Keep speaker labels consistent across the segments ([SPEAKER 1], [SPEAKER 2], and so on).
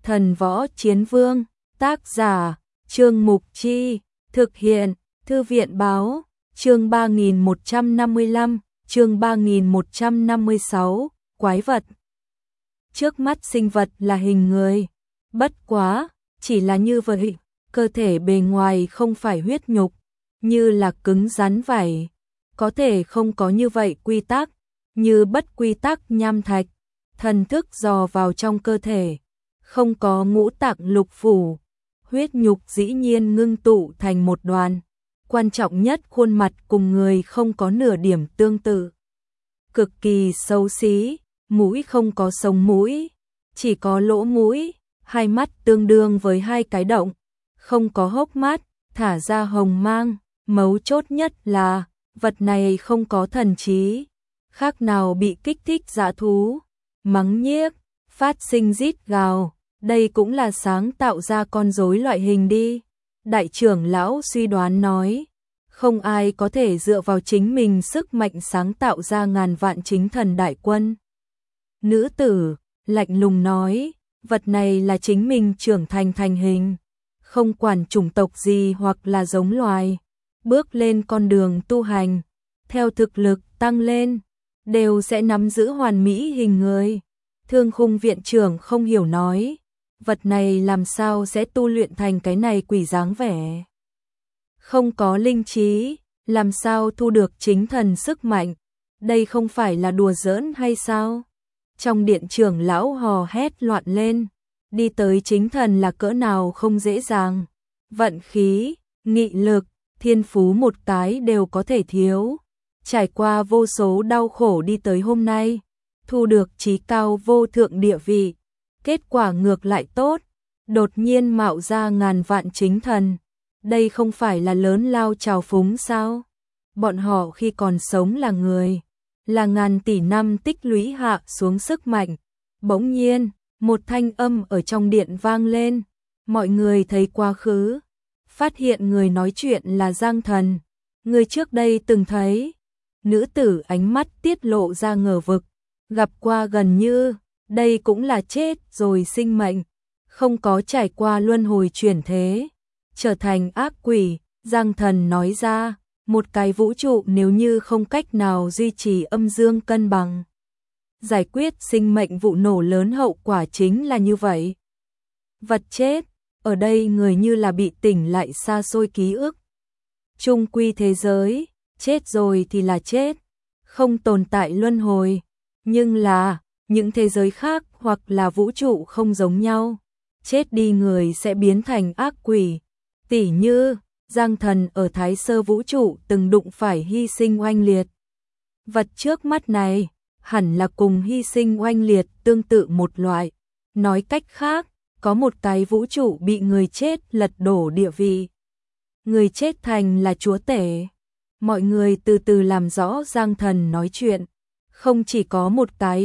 [SPEAKER 1] Thần Võ Chiến Vương, tác giả, Trương Mục Chi, thực hiện, Thư viện Báo, chương 3155, chương 3156, quái vật. Trước mắt sinh vật là hình người, bất quá, chỉ là như vậy, cơ thể bề ngoài không phải huyết nhục, như là cứng rắn vảy, có thể không có như vậy quy tắc, như bất quy tắc nham thạch, thần thức dò vào trong cơ thể, không có ngũ tạng lục phủ, huyết nhục dĩ nhiên ngưng tụ thành một đoàn, quan trọng nhất khuôn mặt cùng người không có nửa điểm tương tự. Cực kỳ xấu xí, mũi không có sống mũi, chỉ có lỗ mũi, hai mắt tương đương với hai cái động, không có hốc mắt, thả ra hồng mang, mấu chốt nhất là, vật này không có thần trí, khác nào bị kích thích dã thú, mắng nhiếc, phát sinh rít gào, đây cũng là sáng tạo ra con rối loại hình đi. Đại trưởng lão suy đoán nói, không ai có thể dựa vào chính mình sức mạnh sáng tạo ra ngàn vạn chính thần đại quân. Nữ tử, lạnh lùng nói, vật này là chính mình trưởng thành thành hình, không quản chủng tộc gì hoặc là giống loài, bước lên con đường tu hành, theo thực lực tăng lên, đều sẽ nắm giữ hoàn mỹ hình người. Thương Khung viện trưởng không hiểu nói, vật này làm sao sẽ tu luyện thành cái này quỷ dáng vẻ. Không có linh trí, làm sao thu được chính thần sức mạnh, đây không phải là đùa giỡn hay sao? Trong điện trưởng lão hò hét loạn lên, đi tới chính thần là cỡ nào không dễ dàng, vận khí, nghị lực, thiên phú một cái đều có thể thiếu, trải qua vô số đau khổ đi tới hôm nay, thu được chí cao vô thượng địa vị, kết quả ngược lại tốt, đột nhiên mạo ra ngàn vạn chính thần, đây không phải là lớn lao trào phúng sao? Bọn họ khi còn sống là người, là ngàn tỷ năm tích lũy hạ xuống sức mạnh, bỗng nhiên, một thanh âm ở trong điện vang lên, mọi người thấy quá khứ, phát hiện người nói chuyện là Giang Thần, người trước đây từng thấy, nữ tử ánh mắt tiết lộ ra ngờ vực, gặp qua gần như, đây cũng là chết rồi sinh mệnh, không có trải qua luân hồi chuyển thế, trở thành ác quỷ, Giang Thần nói ra, một cái vũ trụ nếu như không cách nào duy trì âm dương cân bằng, giải quyết sinh mệnh vụ nổ lớn hậu quả chính là như vậy. Vật chết, ở đây người như là bị tỉnh lại xa xôi ký ức. Trung quy thế giới, chết rồi thì là chết, không tồn tại luân hồi, nhưng là, những thế giới khác hoặc là vũ trụ không giống nhau, chết đi người sẽ biến thành ác quỷ, tỉ như, Giang Thần ở Thái Sơ vũ trụ từng đụng phải hy sinh oanh liệt. Vật trước mắt này, hẳn là cùng hy sinh oanh liệt tương tự một loại, nói cách khác, có một cái vũ trụ bị người chết lật đổ địa vị. Người chết thành là chúa tể. Mọi người từ từ làm rõ Giang Thần nói chuyện, không chỉ có một cái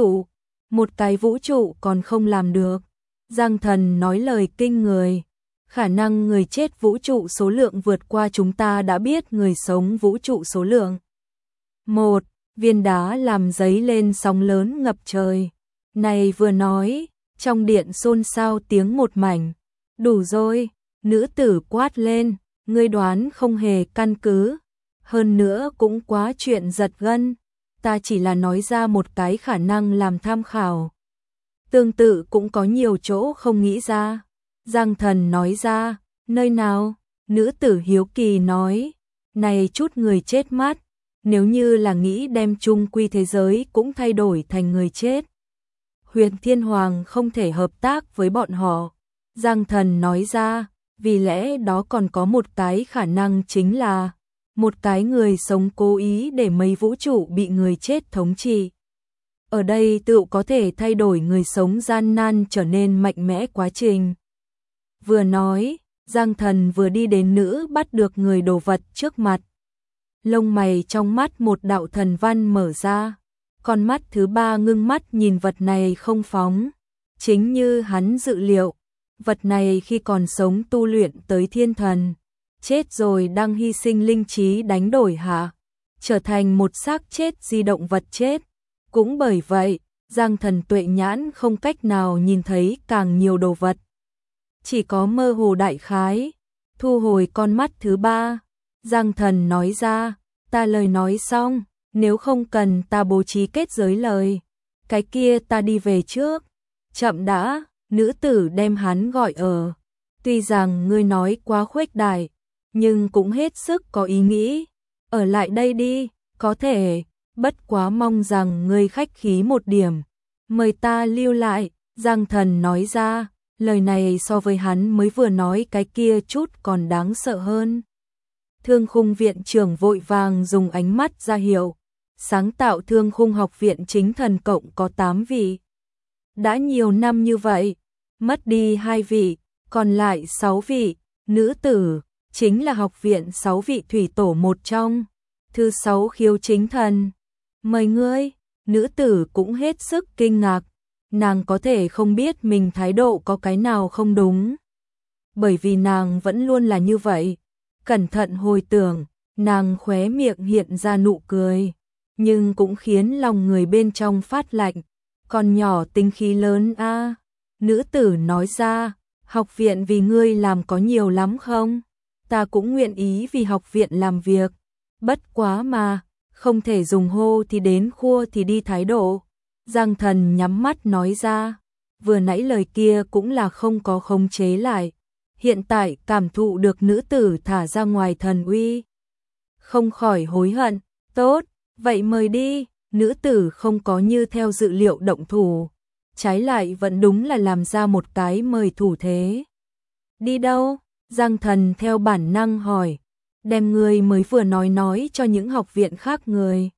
[SPEAKER 1] vũ trụ còn không làm được. Giang Thần nói lời kinh người, khả năng người chết vũ trụ số lượng vượt qua chúng ta đã biết người sống vũ trụ số lượng. Một viên đá làm giấy lên sóng lớn ngập trời. Này vừa nói, trong điện xôn xao tiếng một mảnh. Đủ rồi, nữ tử quát lên, ngươi đoán không hề căn cứ. Hơn nữa cũng quá chuyện giật gân, ta chỉ là nói ra một cái khả năng làm tham khảo. Tương tự cũng có nhiều chỗ không nghĩ ra. Giang Thần nói ra, nơi nào? Nữ tử hiếu kỳ nói, này chút người chết mắt, nếu như là nghĩ đem chung quy thế giới cũng thay đổi thành người chết. Huyền Thiên Hoàng không thể hợp tác với bọn họ. Giang Thần nói ra, vì lẽ đó còn có một cái khả năng chính là một cái người sống cố ý để mấy vũ trụ bị người chết thống trị. Ở đây tự có thể thay đổi người sống gian nan trở nên mạnh mẽ quá trình. Vừa nói, Giang Thần vừa đi đến nữ bắt được người đồ vật trước mặt. Lông mày trong mắt một đạo thần văn mở ra, con mắt thứ ba ngưng mắt nhìn vật này không phóng. Chính như hắn dự liệu, vật này khi còn sống tu luyện tới thiên thần, chết rồi đang hy sinh linh trí đánh đổi hạ, trở thành một xác chết di động vật chết. Cũng bởi vậy, Giang Thần tuệ nhãn không cách nào nhìn thấy càng nhiều đồ vật. Chỉ có mơ hồ đại khái. Thu hồi con mắt thứ ba, Giang Thần nói ra, ta lời nói xong, nếu không cần ta bố trí kết giới lời. Cái kia ta đi về trước. Chậm đã, nữ tử đem hắn gọi ở. Tuy rằng ngươi nói quá khuếch đại, nhưng cũng hết sức có ý nghĩ. Ở lại đây đi, có thể, bất quá mong rằng ngươi khách khí một điểm. Mời ta lưu lại, Giang Thần nói ra, lời này so với hắn mới vừa nói cái kia chút còn đáng sợ hơn. Thương khung viện trưởng vội vàng dùng ánh mắt ra hiệu, sáng tạo thương khung học viện chính thần cộng có 8 vị. Đã nhiều năm như vậy, mất đi 2 vị, còn lại 6 vị, nữ tử, chính là học viện 6 vị thủy tổ một trong. Thứ 6 khiếu chính thần. Mời ngươi, nữ tử cũng hết sức kinh ngạc, nàng có thể không biết mình thái độ có cái nào không đúng. Bởi vì nàng vẫn luôn là như vậy. Cẩn thận hồi tưởng, nàng khóe miệng hiện ra nụ cười, nhưng cũng khiến lòng người bên trong phát lạnh. Con nhỏ tính khí lớn a. Nữ tử nói ra, học viện vì ngươi làm có nhiều lắm không? Ta cũng nguyện ý vì học viện làm việc. Bất quá mà, không thể dùng hô thì đến khua thì đi thái độ. Giang Thần nhắm mắt nói ra, vừa nãy lời kia cũng là không có khống chế lại. Hiện tại cảm thụ được nữ tử thả ra ngoài thần uy. Không khỏi hối hận, tốt, vậy mời đi, nữ tử không có như theo dự liệu động thủ. Trái lại vẫn đúng là làm ra một cái mời thủ thế. Đi đâu? Giang Thần theo bản năng hỏi, đem người mới vừa nói cho những học viện khác người.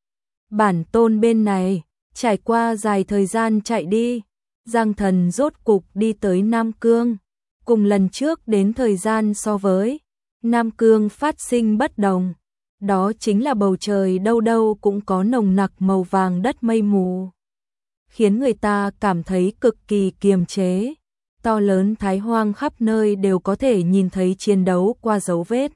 [SPEAKER 1] Bản tôn bên này, trải qua dài thời gian chạy đi, Giang Thần rốt cục đi tới Nam Cương. Cùng lần trước đến thời gian so với Nam Cương phát sinh bất đồng, đó chính là bầu trời đâu đâu cũng có nồng nặc màu vàng đất mây mù, khiến người ta cảm thấy cực kỳ kiềm chế. To lớn thái hoang khắp nơi đều có thể nhìn thấy chiến đấu qua dấu vết.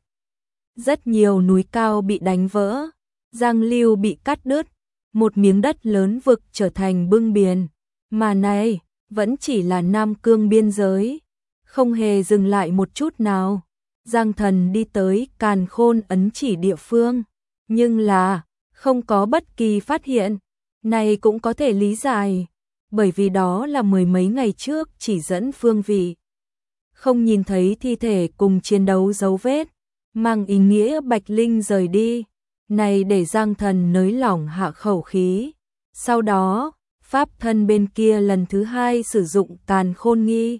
[SPEAKER 1] Rất nhiều núi cao bị đánh vỡ, giang lưu bị cắt đứt, một miếng đất lớn vực trở thành bưng biển. Mà này, vẫn chỉ là Nam Cương biên giới. Không hề dừng lại một chút nào, Giang Thần đi tới Càn Khôn ấn chỉ địa phương, nhưng là không có bất kỳ phát hiện. Này cũng có thể lý giải, bởi vì đó là mười mấy ngày trước chỉ dẫn phương vị, không nhìn thấy thi thể cùng chiến đấu dấu vết, mang ý nghĩa Bạch Linh rời đi. Này để Giang Thần nới lỏng hạ khẩu khí. Sau đó, pháp thân bên kia lần thứ hai sử dụng Càn Khôn nghi.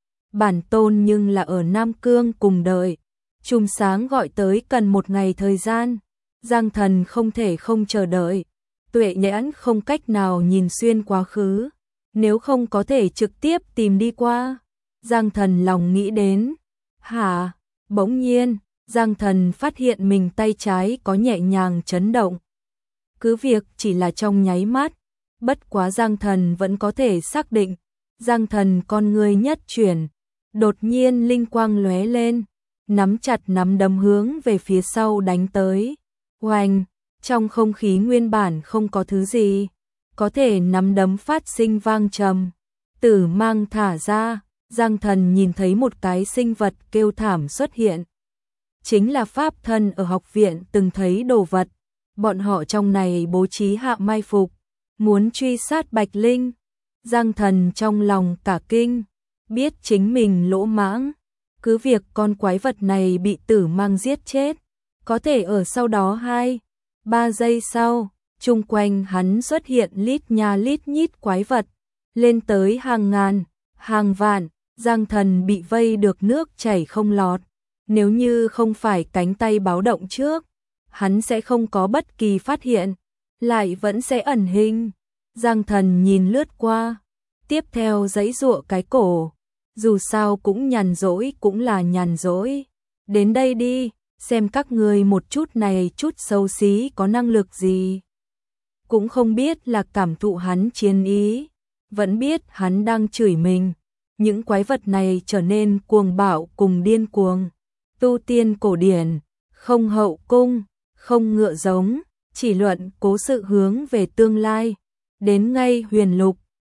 [SPEAKER 1] Bản tôn nhưng là ở Nam Cương cùng đợi. Chùm sáng gọi tới cần một ngày thời gian. Giang Thần không thể không chờ đợi. Tuệ nhãn không cách nào nhìn xuyên quá khứ. Nếu không có thể trực tiếp tìm đi qua. Giang Thần lòng nghĩ đến. Hả? Bỗng nhiên, Giang Thần phát hiện mình tay trái có nhẹ nhàng chấn động. Cứ việc chỉ là trong nháy mắt. Bất quá Giang Thần vẫn có thể xác định. Giang Thần con người nhất chuyển. Đột nhiên linh quang lóe lên, nắm chặt nắm đấm hướng về phía sau đánh tới. Oanh, trong không khí nguyên bản không có thứ gì, có thể nắm đấm phát sinh vang trầm. Tử mang thả ra, Giang Thần nhìn thấy một cái sinh vật kêu thảm xuất hiện. Chính là pháp thân ở học viện từng thấy đồ vật. Bọn họ trong này bố trí hạ mai phục, muốn truy sát Bạch Linh. Giang Thần trong lòng cả kinh. Biết chính mình lỗ mãng, cứ việc con quái vật này bị tử mang giết chết, có thể ở sau đó 2-3 giây sau, chung quanh hắn xuất hiện lít nha lít nhít quái vật, lên tới hàng ngàn, hàng vạn. Giang Thần bị vây được nước chảy không lọt, nếu như không phải cánh tay báo động trước, hắn sẽ không có bất kỳ phát hiện, lại vẫn sẽ ẩn hình. Giang Thần nhìn lướt qua, tiếp theo giãy giụa cái cổ. Dù sao cũng nhàn rỗi cũng là nhàn rỗi. Đến đây đi, xem các người một chút này chút xấu xí có năng lực gì. Cũng không biết là cảm thụ hắn chiến ý, vẫn biết hắn đang chửi mình. Những quái vật này trở nên cuồng bạo cùng điên cuồng. Tu tiên cổ điển, không hậu cung, không ngựa giống, chỉ luận cố sự hướng về tương lai. đến ngay huyền lục.